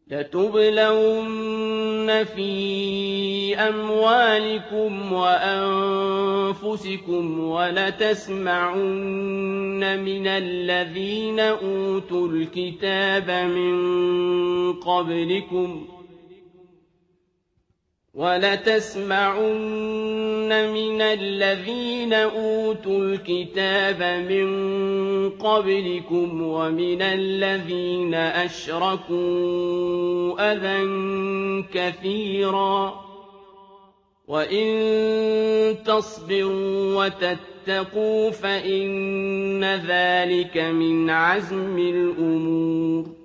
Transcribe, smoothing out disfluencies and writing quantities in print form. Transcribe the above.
لَتُبْلَوُنَّ فِي أَمْوَالِكُمْ وَأَنفُسِكُمْ وَلَتَسْمَعُنَّ مِنَ الَّذِينَ أُوتُوا الْكِتَابَ مِن قَبْلِكُمْ وَمِنَ الَّذِينَ أَشْرَكُوا أَذًى كَثِيرًا ۚ وَإِن تَصْبِرُوا وَتَتَّقُوا فَإِنَّ ذَٰلِكَ مِنْ عَزْمِ الْأُمُورِ